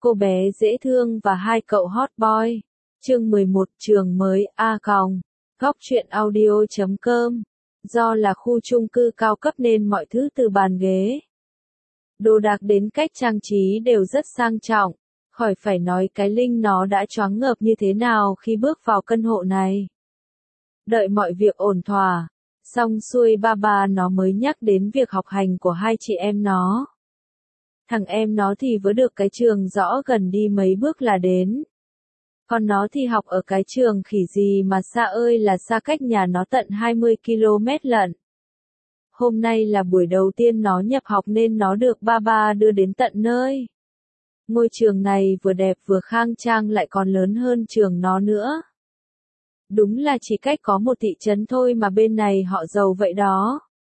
Cô bé dễ thương và hai cậu hot boy. Chương 11 trường mới A còng. Góc truyện audio.com. Do là khu chung cư cao cấp nên mọi thứ từ bàn ghế, đồ đạc đến cách trang trí đều rất sang trọng. Khỏi phải nói cái Linh nó đã choáng ngợp như thế nào khi bước vào căn hộ này. Đợi mọi việc ổn thỏa, xong xuôi ba nó mới nhắc đến việc học hành của hai chị em nó. Thằng em nó thì vừa được cái trường rõ gần đi mấy bước là đến. Còn nó thì học ở cái trường khỉ gì mà xa ơi là xa, cách nhà nó tận 20 km lận. Hôm nay là buổi đầu tiên nó nhập học nên nó được ba đưa đến tận nơi. Ngôi trường này vừa đẹp vừa khang trang lại còn lớn hơn trường nó nữa. Đúng là chỉ cách có một thị trấn thôi mà bên này họ giàu vậy đó.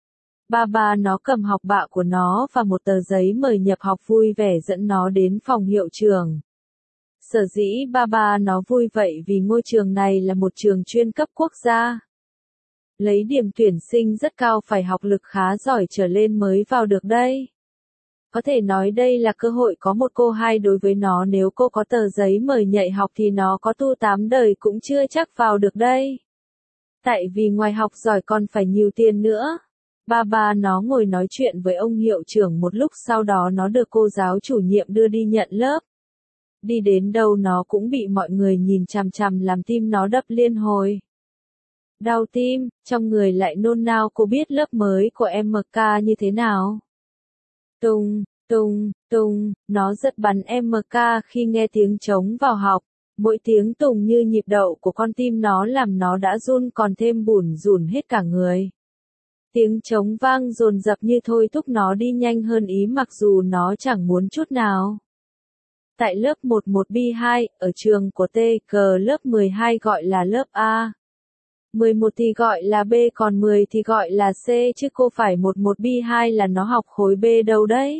Ba nó cầm học bạ của nó và một tờ giấy mời nhập học vui vẻ dẫn nó đến phòng hiệu trưởng. Sở dĩ ba nó vui vậy vì ngôi trường này là một trường chuyên cấp quốc gia. Lấy điểm tuyển sinh rất cao, phải học lực khá giỏi trở lên mới vào được đây. Có thể nói đây là cơ hội có một cô hai đối với nó, nếu cô có tờ giấy mời nhảy học thì nó có tu 8 đời cũng chưa chắc vào được đây. Tại vì ngoài học giỏi còn phải nhiều tiền nữa. Ba nó ngồi nói chuyện với ông hiệu trưởng một lúc, sau đó nó được cô giáo chủ nhiệm đưa đi nhận lớp. Đi đến đâu nó cũng bị mọi người nhìn chằm chằm làm tim nó đập liên hồi. Đau tim, trong người lại nôn nao. Cô biết lớp mới của MK như thế nào? Tung, tung, tung, nó giật bắn MK khi nghe tiếng trống vào học. Mỗi tiếng tùng như nhịp đậu của con tim nó làm nó đã run còn thêm bủn rủn hết cả người. Tiếng trống vang dồn dập như thôi thúc nó đi nhanh hơn ý mặc dù nó chẳng muốn chút nào. Tại lớp 11B2, ở trường của TG lớp 12 gọi là lớp A. 11 thì gọi là B, còn 10 thì gọi là C, chứ cô phải 11B2 là nó học khối B đâu đấy.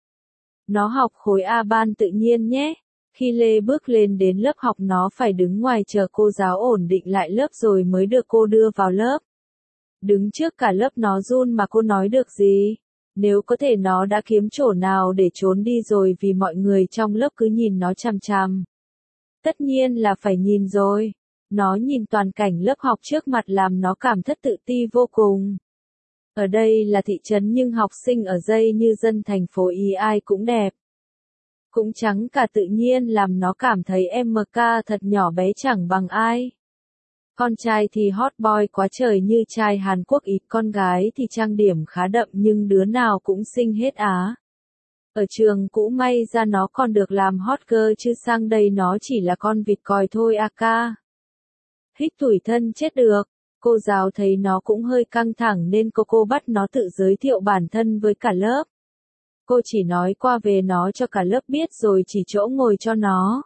Nó học khối A ban tự nhiên nhé. Khi Lê bước lên đến lớp học nó phải đứng ngoài chờ cô giáo ổn định lại lớp rồi mới được cô đưa vào lớp. Đứng trước cả lớp nó run mà cô nói được gì? Nếu có thể nó đã kiếm chỗ nào để trốn đi rồi vì mọi người trong lớp cứ nhìn nó chằm chằm. Tất nhiên là phải nhìn rồi. Nó nhìn toàn cảnh lớp học trước mặt làm nó cảm thấy tự ti vô cùng. Ở đây là thị trấn nhưng học sinh ở đây như dân thành phố ý ai cũng đẹp. Cũng trắng cả, tự nhiên làm nó cảm thấy MK thật nhỏ bé chẳng bằng ai. Con trai thì hot boy quá trời như trai Hàn Quốc ít, con gái thì trang điểm khá đậm nhưng đứa nào cũng xinh hết á. Ở trường cũ may ra nó còn được làm hot girl chứ sang đây nó chỉ là con vịt còi thôi a ca. Hít tủi thân chết được. Cô giáo thấy nó cũng hơi căng thẳng nên cô bắt nó tự giới thiệu bản thân với cả lớp. Cô chỉ nói qua về nó cho cả lớp biết rồi chỉ chỗ ngồi cho nó.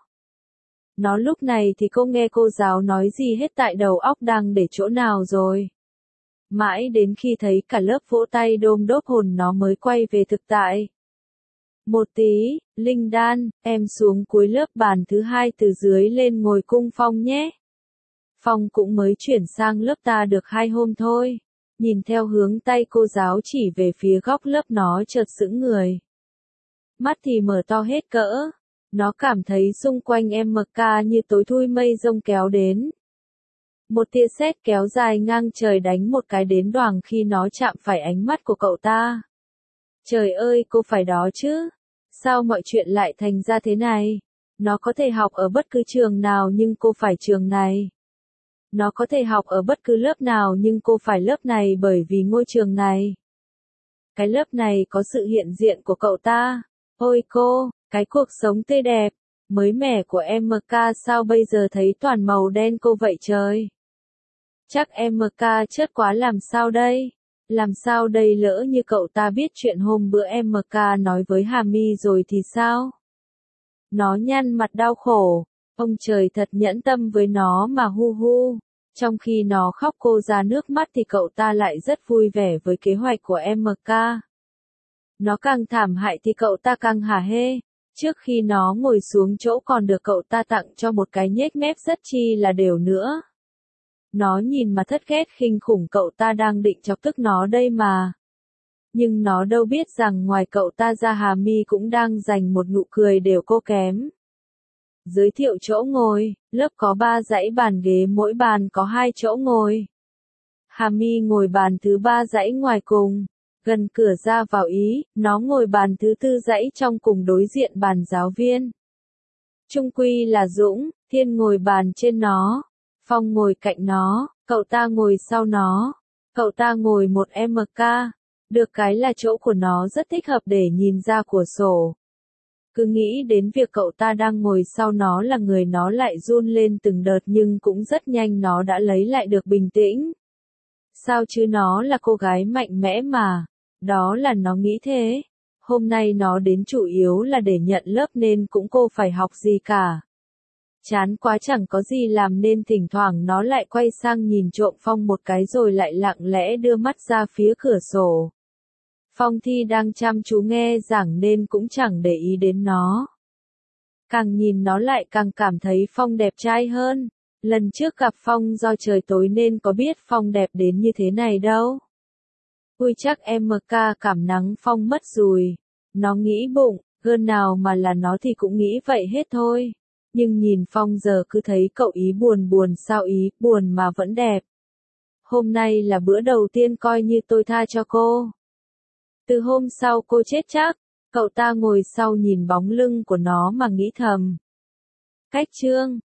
Nó lúc này thì cô nghe cô giáo nói gì hết tại đầu óc đang để chỗ nào rồi. Mãi đến khi thấy cả lớp vỗ tay đôm đốp hồn nó mới quay về thực tại. Một tí, Linh Đan, em xuống cuối lớp bàn thứ 2 từ dưới lên ngồi cung Phong nhé. Phong cũng mới chuyển sang lớp ta được 2 hôm thôi. Nhìn theo hướng tay cô giáo chỉ về phía góc lớp nó chợt sững người. Mắt thì mở to hết cỡ. Nó cảm thấy xung quanh MK như tối thui mây rông kéo đến. Một tia sét kéo dài ngang trời đánh một cái đến đoàng khi nó chạm phải ánh mắt của cậu ta. Trời ơi, cô phải đó chứ. Sao mọi chuyện lại thành ra thế này? Nó có thể học ở bất cứ trường nào nhưng cô phải trường này. Nó có thể học ở bất cứ lớp nào nhưng cô phải lớp này bởi vì ngôi trường này. Cái lớp này có sự hiện diện của cậu ta. Ôi cô, cái cuộc sống tươi đẹp, mới mẻ của MK sao bây giờ thấy toàn màu đen cô vậy trời? Chắc MK chớt quá làm sao đây? Làm sao đây, lỡ như cậu ta biết chuyện hôm bữa MK nói với Hà My rồi thì sao? Nó nhăn mặt đau khổ, ông trời thật nhẫn tâm với nó mà hu hu. Trong khi nó khóc cô ra nước mắt thì cậu ta lại rất vui vẻ với kế hoạch của MK. Nó càng thảm hại thì cậu ta càng hả hê. Trước khi nó ngồi xuống chỗ còn được cậu ta tặng cho một cái nhếch mép rất chi là đều nữa. Nó nhìn mà thất ghét khinh khủng, cậu ta đang định chọc tức nó đây mà. Nhưng nó đâu biết rằng ngoài cậu ta ra Hà My cũng đang dành một nụ cười đều cô kém. Giới thiệu chỗ ngồi, lớp có 3 dãy bàn ghế, mỗi bàn có 2 chỗ ngồi. Hà My ngồi bàn thứ 3 dãy ngoài cùng, gần cửa ra vào Ý, nó ngồi bàn thứ 4 dãy trong cùng đối diện bàn giáo viên. Trung quy là Dũng, Thiên ngồi bàn trên nó, Phong ngồi cạnh nó, cậu ta ngồi sau nó, cậu ta ngồi một MK, được cái là chỗ của nó rất thích hợp để nhìn ra cửa sổ. Cứ nghĩ đến việc cậu ta đang ngồi sau nó là người nó lại run lên từng đợt nhưng cũng rất nhanh nó đã lấy lại được bình tĩnh. Sao chứ nó là cô gái mạnh mẽ mà, đó là nó nghĩ thế. Hôm nay nó đến chủ yếu là để nhận lớp nên cũng cô phải học gì cả. Chán quá chẳng có gì làm nên thỉnh thoảng nó lại quay sang nhìn trộm Phong một cái rồi lại lặng lẽ đưa mắt ra phía cửa sổ. Phong Thi đang chăm chú nghe giảng nên cũng chẳng để ý đến nó. Càng nhìn nó lại càng cảm thấy Phong đẹp trai hơn. Lần trước gặp Phong do trời tối nên có biết Phong đẹp đến như thế này đâu. Ui chắc MK cảm nắng Phong mất rồi. Nó nghĩ bụng, gơn nào mà là nó thì cũng nghĩ vậy hết thôi. Nhưng nhìn Phong giờ cứ thấy cậu ý buồn buồn sao ý, buồn mà vẫn đẹp. Hôm nay là bữa đầu tiên coi như tôi tha cho cô. Từ hôm sau cô chết chắc, cậu ta ngồi sau nhìn bóng lưng của nó mà nghĩ thầm. Cách chương